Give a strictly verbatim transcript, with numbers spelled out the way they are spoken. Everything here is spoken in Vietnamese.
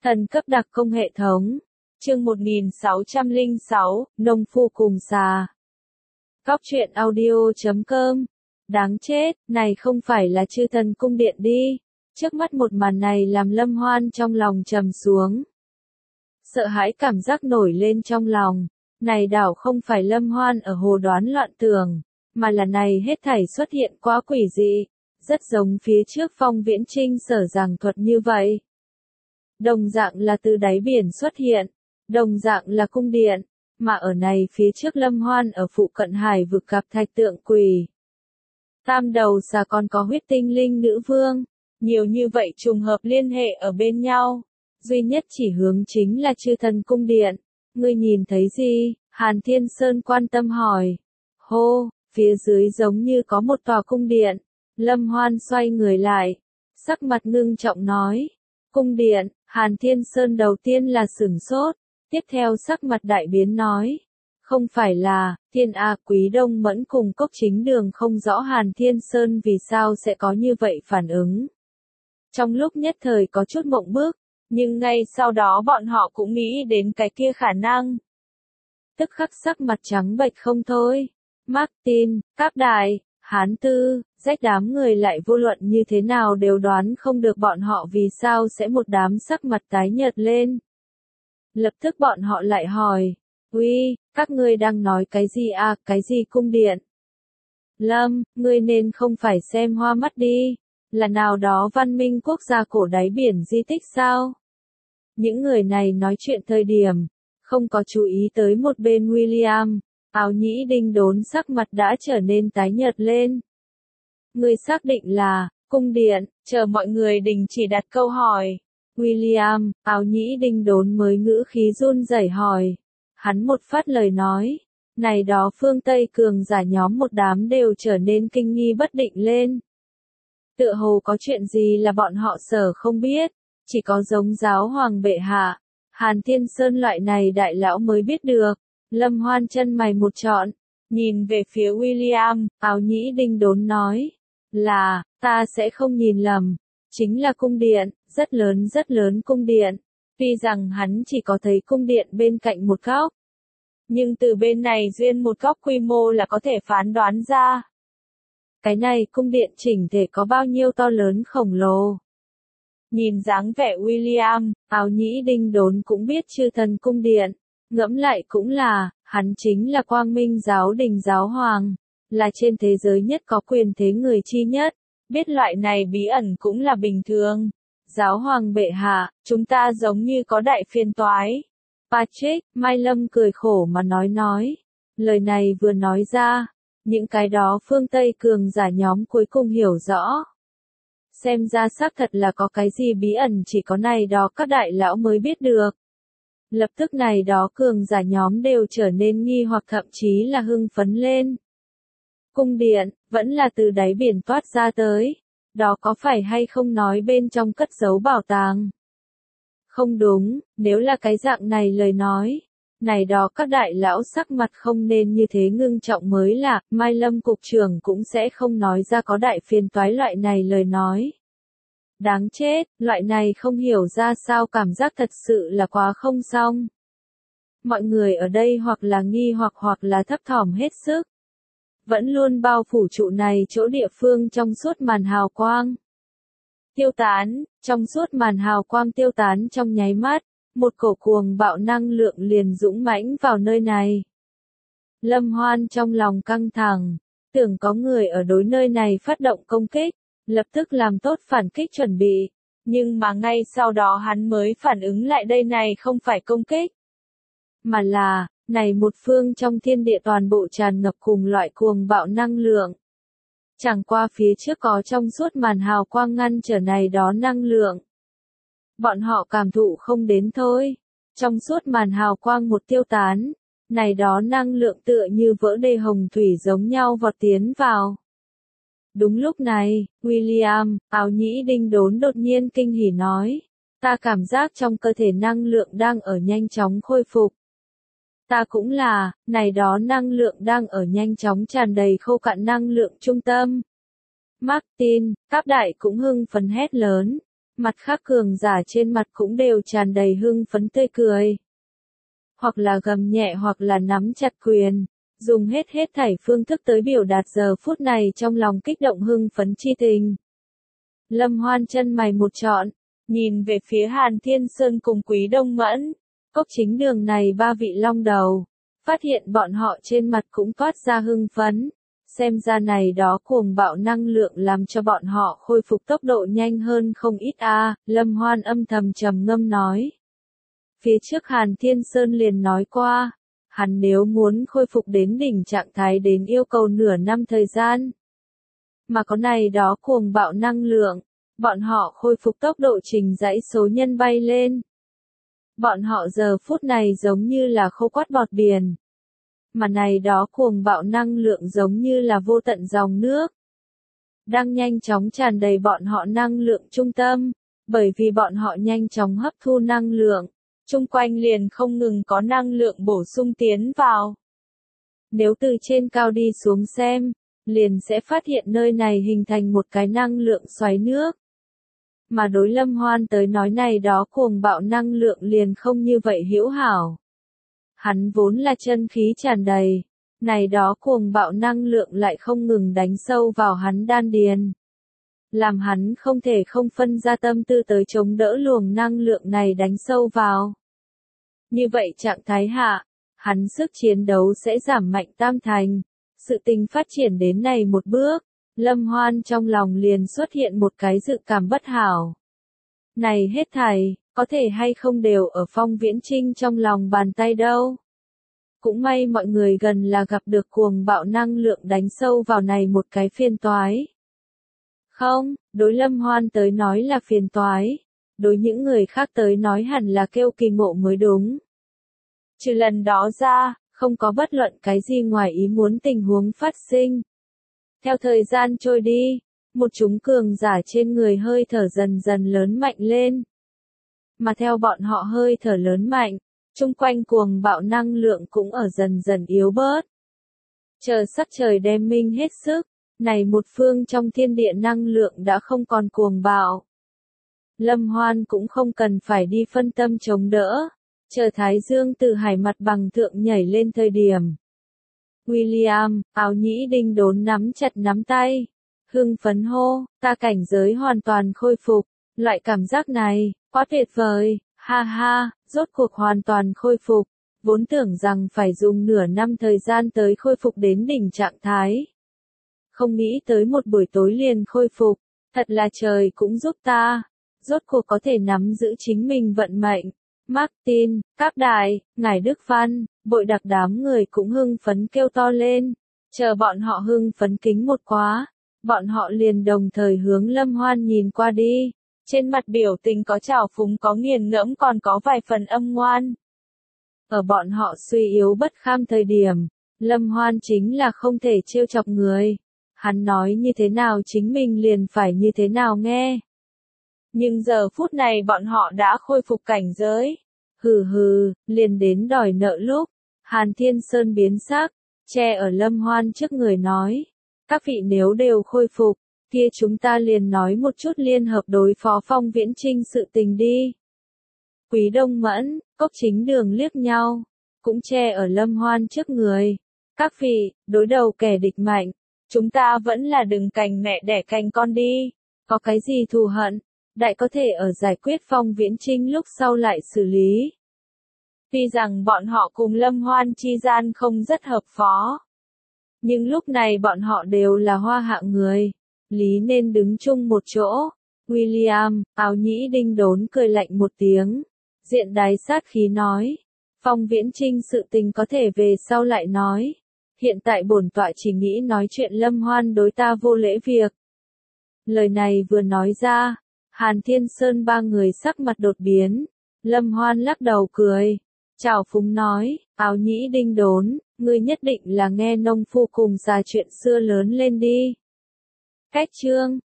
Thần cấp đặc công hệ thống. Chương một nghìn sáu trăm lẻ sáu, Nông phu cùng xà. Cóc truyện audio chấm com. Đáng chết, này không phải là chư thần cung điện đi. Trước mắt một màn này làm Lâm Hoan trong lòng trầm xuống. Sợ hãi cảm giác nổi lên trong lòng. Này đảo không phải Lâm Hoan ở hồ đoán loạn tưởng, mà là này hết thảy xuất hiện quá quỷ dị, rất giống phía trước Phong Viễn Trinh sở giảng thuật như vậy. Đồng dạng là từ đáy biển xuất hiện, đồng dạng là cung điện, mà ở này phía trước Lâm Hoan ở phụ cận hải vực gặp thạch tượng quỷ. Tam đầu xà còn có huyết tinh linh nữ vương, nhiều như vậy trùng hợp liên hệ ở bên nhau, duy nhất chỉ hướng chính là chư thần cung điện. Ngươi nhìn thấy gì? Hàn Thiên Sơn quan tâm hỏi. Hô, phía dưới giống như có một tòa cung điện. Lâm Hoan xoay người lại, sắc mặt ngưng trọng nói. Cung điện. Hàn Thiên Sơn đầu tiên là sửng sốt, tiếp theo sắc mặt đại biến nói. Không phải là, Thiên A Quý Đông Mẫn cùng Cốc Chính Đường không rõ Hàn Thiên Sơn vì sao sẽ có như vậy phản ứng. Trong lúc nhất thời có chút mộng bức, nhưng ngay sau đó bọn họ cũng nghĩ đến cái kia khả năng. Tức khắc sắc mặt trắng bệch không thôi. Martin, Cáp Đại, Hán Tư, rách đám người lại vô luận như thế nào đều đoán không được bọn họ vì sao sẽ một đám sắc mặt tái nhợt lên. Lập tức bọn họ lại hỏi, uy, các ngươi đang nói cái gì à, cái gì cung điện? Lâm, ngươi nên không phải xem hoa mắt đi, là nào đó văn minh quốc gia cổ đáy biển di tích sao? Những người này nói chuyện thời điểm, không có chú ý tới một bên William, áo nhĩ đinh đốn sắc mặt đã trở nên tái nhợt lên. Ngươi xác định là, cung điện, chờ mọi người đình chỉ đặt câu hỏi. William, áo nhĩ đinh đốn mới ngữ khí run rẩy hỏi. Hắn một phát lời nói, này đó phương Tây cường giả nhóm một đám đều trở nên kinh nghi bất định lên. Tựa hồ có chuyện gì là bọn họ sở không biết, chỉ có giống giáo hoàng bệ hạ, Hàn Thiên Sơn loại này đại lão mới biết được. Lâm Hoan chân mày một trọn, nhìn về phía William, áo nhĩ đinh đốn nói, là, ta sẽ không nhìn lầm, chính là cung điện, rất lớn rất lớn cung điện, tuy rằng hắn chỉ có thấy cung điện bên cạnh một góc, nhưng từ bên này duyên một góc quy mô là có thể phán đoán ra. Cái này cung điện chỉnh thể có bao nhiêu to lớn khổng lồ. Nhìn dáng vẻ William, áo nhĩ đinh đốn cũng biết chư thần cung điện. Ngẫm lại cũng là, hắn chính là Quang Minh giáo đình giáo hoàng, là trên thế giới nhất có quyền thế người chi nhất, biết loại này bí ẩn cũng là bình thường. Giáo hoàng bệ hạ, chúng ta giống như có đại phiền toái. Patrick, Mai Lâm cười khổ mà nói nói. Lời này vừa nói ra, những cái đó phương Tây cường giả nhóm cuối cùng hiểu rõ. Xem ra xác thật là có cái gì bí ẩn chỉ có này đó các đại lão mới biết được. Lập tức này đó cường giả nhóm đều trở nên nghi hoặc thậm chí là hưng phấn lên. Cung điện, vẫn là từ đáy biển toát ra tới. Đó có phải hay không nói bên trong cất giấu bảo tàng? Không đúng, nếu là cái dạng này lời nói. Này đó các đại lão sắc mặt không nên như thế ngưng trọng mới là, Mai Lâm cục trưởng cũng sẽ không nói ra có đại phiền toái loại này lời nói. Đáng chết, loại này không hiểu ra sao cảm giác thật sự là quá không xong. Mọi người ở đây hoặc là nghi hoặc hoặc là thấp thỏm hết sức. Vẫn luôn bao phủ trụ này chỗ địa phương trong suốt màn hào quang. Tiêu tán, trong suốt màn hào quang tiêu tán trong nháy mắt, một cổ cuồng bạo năng lượng liền dũng mãnh vào nơi này. Lâm Hoan trong lòng căng thẳng, tưởng có người ở đối nơi này phát động công kích. Lập tức làm tốt phản kích chuẩn bị, nhưng mà ngay sau đó hắn mới phản ứng lại đây này không phải công kích, mà là, này một phương trong thiên địa toàn bộ tràn ngập cùng loại cuồng bạo năng lượng. Chẳng qua phía trước có trong suốt màn hào quang ngăn trở này đó năng lượng. Bọn họ cảm thụ không đến thôi, trong suốt màn hào quang một tiêu tán, này đó năng lượng tựa như vỡ đê hồng thủy giống nhau vọt tiến vào. Đúng lúc này, William, áo nhĩ đinh đốn đột nhiên kinh hỉ nói, ta cảm giác trong cơ thể năng lượng đang ở nhanh chóng khôi phục. Ta cũng là, này đó năng lượng đang ở nhanh chóng tràn đầy khô cạn năng lượng trung tâm. Martin, Cáp Đại cũng hưng phấn hét lớn, Mặt khác cường giả trên mặt cũng đều tràn đầy hưng phấn tươi cười. Hoặc là gầm nhẹ hoặc là nắm chặt quyền, dùng hết hết thảy phương thức tới biểu đạt giờ phút này trong lòng kích động hưng phấn chi tình. Lâm Hoan chân mày một trọn, nhìn về phía Hàn Thiên Sơn cùng Quý Đông Mẫn, Cốc Chính Đường này ba vị long đầu, phát hiện bọn họ trên mặt cũng toát ra hưng phấn, xem ra này đó cuồng bạo năng lượng làm cho bọn họ khôi phục tốc độ nhanh hơn không ít a. À, Lâm Hoan âm thầm trầm ngâm nói. Phía trước Hàn Thiên Sơn liền nói qua, hắn nếu muốn khôi phục đến đỉnh trạng thái đến yêu cầu nửa năm thời gian. Mà có này đó cuồng bạo năng lượng, bọn họ khôi phục tốc độ trình dãy số nhân bay lên. Bọn họ giờ phút này giống như là khô quát bọt biển. Mà này đó cuồng bạo năng lượng giống như là vô tận dòng nước. Đang nhanh chóng tràn đầy bọn họ năng lượng trung tâm, bởi vì bọn họ nhanh chóng hấp thu năng lượng. Chung quanh liền không ngừng có năng lượng bổ sung tiến vào. Nếu từ trên cao đi xuống xem, liền sẽ phát hiện nơi này hình thành một cái năng lượng xoáy nước. Mà đối Lâm Hoan tới nói này đó cuồng bạo năng lượng liền không như vậy hữu hảo. Hắn vốn là chân khí tràn đầy, này đó cuồng bạo năng lượng lại không ngừng đánh sâu vào hắn đan điền. Làm hắn không thể không phân ra tâm tư tới chống đỡ luồng năng lượng này đánh sâu vào. Như vậy trạng thái hạ, hắn sức chiến đấu sẽ giảm mạnh tam thành. Sự tình phát triển đến này một bước, Lâm Hoan trong lòng liền xuất hiện một cái dự cảm bất hảo. Này hết thảy, có thể hay không đều ở Phong Viễn Trinh trong lòng bàn tay đâu. Cũng may mọi người gần là gặp được cuồng bạo năng lượng đánh sâu vào này một cái phiền toái. Không, đối Lâm Hoan tới nói là phiền toái, đối những người khác tới nói hẳn là kêu kỳ ngộ mới đúng. Trừ lần đó ra, không có bất luận cái gì ngoài ý muốn tình huống phát sinh. Theo thời gian trôi đi, một chúng cường giả trên người hơi thở dần dần lớn mạnh lên. Mà theo bọn họ hơi thở lớn mạnh, chung quanh cuồng bạo năng lượng cũng ở dần dần yếu bớt. Chờ sắc trời đem minh hết sức, này một phương trong thiên địa năng lượng đã không còn cuồng bạo. Lâm Hoan cũng không cần phải đi phân tâm chống đỡ, chờ Thái Dương từ hải mặt bằng thượng nhảy lên thời điểm. William, Áo Nhĩ Đinh đốn nắm chặt nắm tay, hưng phấn hô, ta cảnh giới hoàn toàn khôi phục, loại cảm giác này, quá tuyệt vời, ha ha, rốt cuộc hoàn toàn khôi phục, vốn tưởng rằng phải dùng nửa năm thời gian tới khôi phục đến đỉnh trạng thái. Không nghĩ tới một buổi tối liền khôi phục, thật là trời cũng giúp ta, rốt cuộc có thể nắm giữ chính mình vận mệnh. Martin, Các Đại, Ngài Đức Văn, bội đặc đám người cũng hưng phấn kêu to lên, chờ bọn họ hưng phấn kính một quá, bọn họ liền đồng thời hướng Lâm Hoan nhìn qua đi, trên mặt biểu tình có trào phúng có nghiền ngẫm còn có vài phần âm ngoan. Ở bọn họ suy yếu bất kham thời điểm, Lâm Hoan chính là không thể trêu chọc người, hắn nói như thế nào chính mình liền phải như thế nào nghe. Nhưng giờ phút này bọn họ đã khôi phục cảnh giới. Hừ hừ, liền đến đòi nợ lúc. Hàn Thiên Sơn biến sắc, che ở Lâm Hoan trước người nói. Các vị nếu đều khôi phục, kia chúng ta liền nói một chút liên hợp đối phó Phong Viễn Trinh sự tình đi. Quý Đông Mẫn, Cốc Chính Đường liếc nhau, cũng che ở Lâm Hoan trước người. Các vị, đối đầu kẻ địch mạnh, chúng ta vẫn là đừng cành mẹ đẻ cành con đi. Có cái gì thù hận? Đại có thể ở giải quyết Phong Viễn Trinh lúc sau lại xử lý. Tuy rằng bọn họ cùng Lâm Hoan chi gian không rất hợp phó. Nhưng lúc này bọn họ đều là hoa hạng người. Lý nên đứng chung một chỗ. William, Áo Nhĩ Đinh đốn cười lạnh một tiếng. Diện đái sát khí nói. Phong Viễn Trinh sự tình có thể về sau lại nói. Hiện tại bổn tọa chỉ nghĩ nói chuyện Lâm Hoan đối ta vô lễ việc. Lời này vừa nói ra. Hàn Thiên Sơn ba người sắc mặt đột biến, Lâm Hoan lắc đầu cười, chào phúng nói, Áo Nhĩ Đinh đốn, ngươi nhất định là nghe nông phu cùng già chuyện xưa lớn lên đi. Cách chương